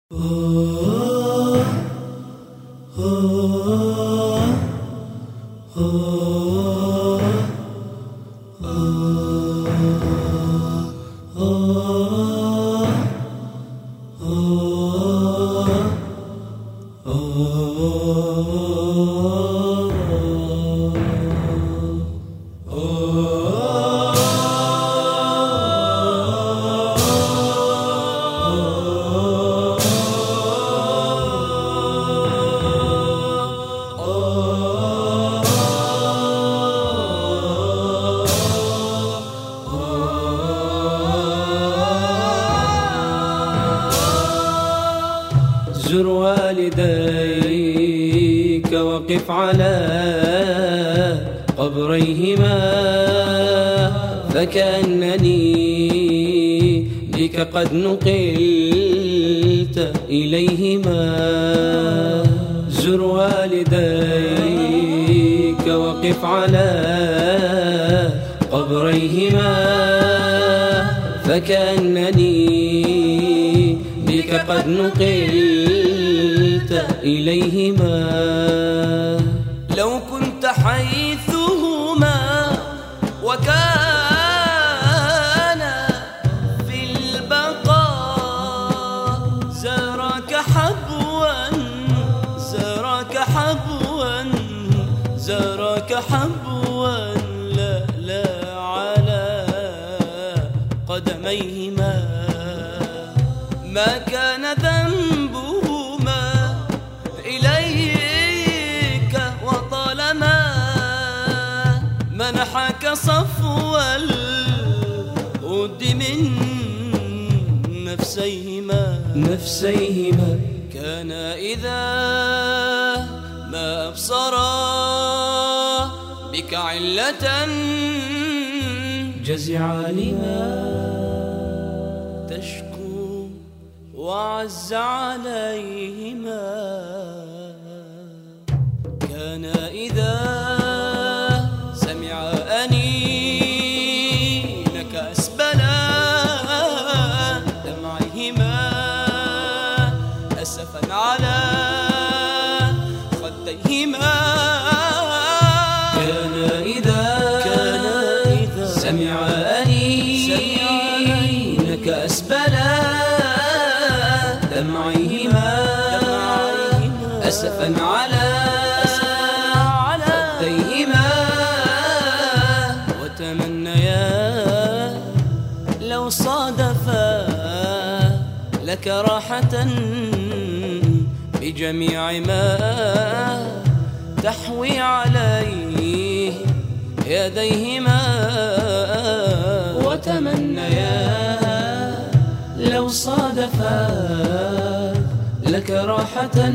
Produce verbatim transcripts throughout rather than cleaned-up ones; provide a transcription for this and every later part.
زر والديك وقف على قبريهما فكأنني بك قد نقلت إليهما. زر والديك وقف على قبريهما فكأنني بك قد نقلت إليهما. لو كنت حيثهما وكان في البقاء زارك حبوا زارك حبوا زارك حبوا لا لا على قدميهما. ما كان ذنبهما إليك وطالما منحك صفو الود من نفسيهما نفسيهما. كان إذا ما أبصرا بك علة جزعا لما تشكو وعز عليهما. كان إذا سمع أنينك أسبلا دمعيهما أسفا على خديهما. كان إذا كان إذا سمع أنينك أسبلا دمعيهما أسفا على خديهما. وتمنيا لو صادفا لك راحة بجميع ما تحوي عليه يديهما. وتمنيا لو صادفا لك راحة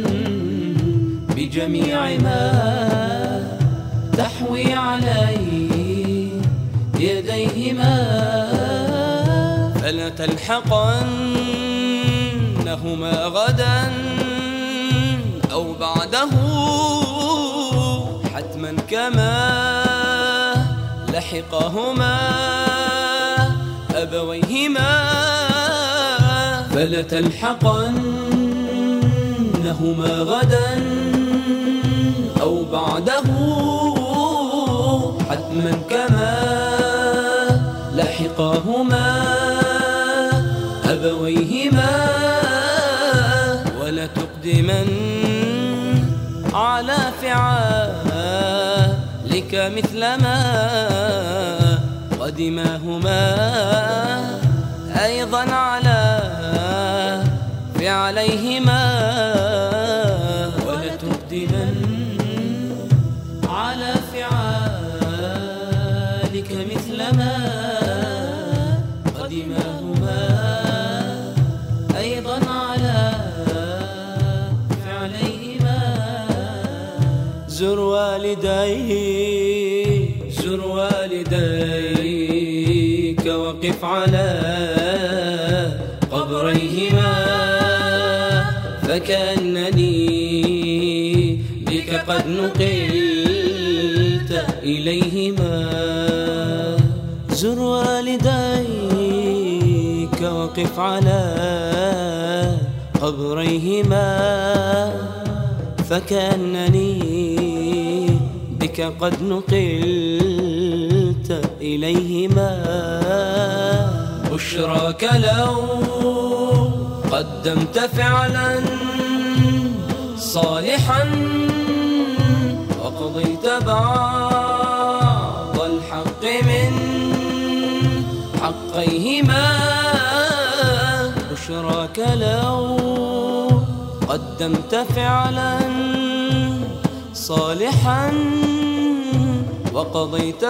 بجميع ما تحوي عليه يديهما. فلا تلحقنهما غدا أو بعده حتما كما لحقهما أبويهما. فلا تلحقنهما غدا أو بعده حتما كما لحقهما أبويهما. ولا تقدمن على فعالك مثلما قدماهما أيضا على فعليهما. ولا تقدمن على فعالك مثلما قدماهما أيضا على فعليهما. زر والديك زر والديك وقف على قبريهما فكأنني بك قد نقلت إليهما. زر والديك وقف على قبريهما، فكأنني بك قد نقلت إليهما. بشراك لو قدمت فعلا صالحا وقضيت بعض الحق من حقيهما. بشراك لو قدمت فعلا صالحا وقضيت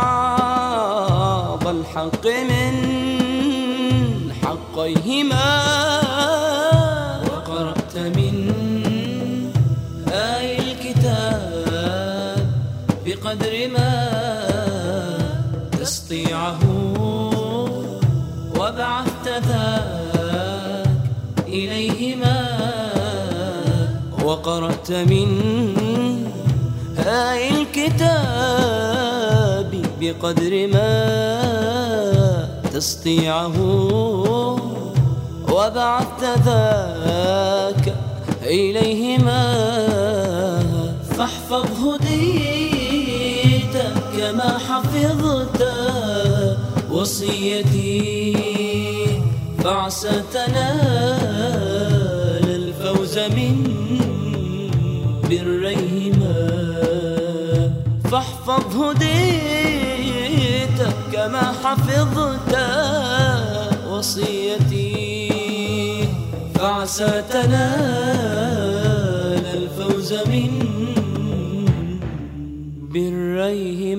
بعض الحق من حقيهما. وقرأت من آي الكتاب بقدر ما تستطيعه، وبعثت ذاك إليهما. وقرأت من آي الكتاب بقدر ما تستطيعه، وبعثت ذاك إليهما. فاحفظ هديت كما حفظت وصيتي، فعسى تنال الفوز من بريهما. فاحفظ هديت كما حفظت وصيتي، فعسى تنال الفوز من بريهما.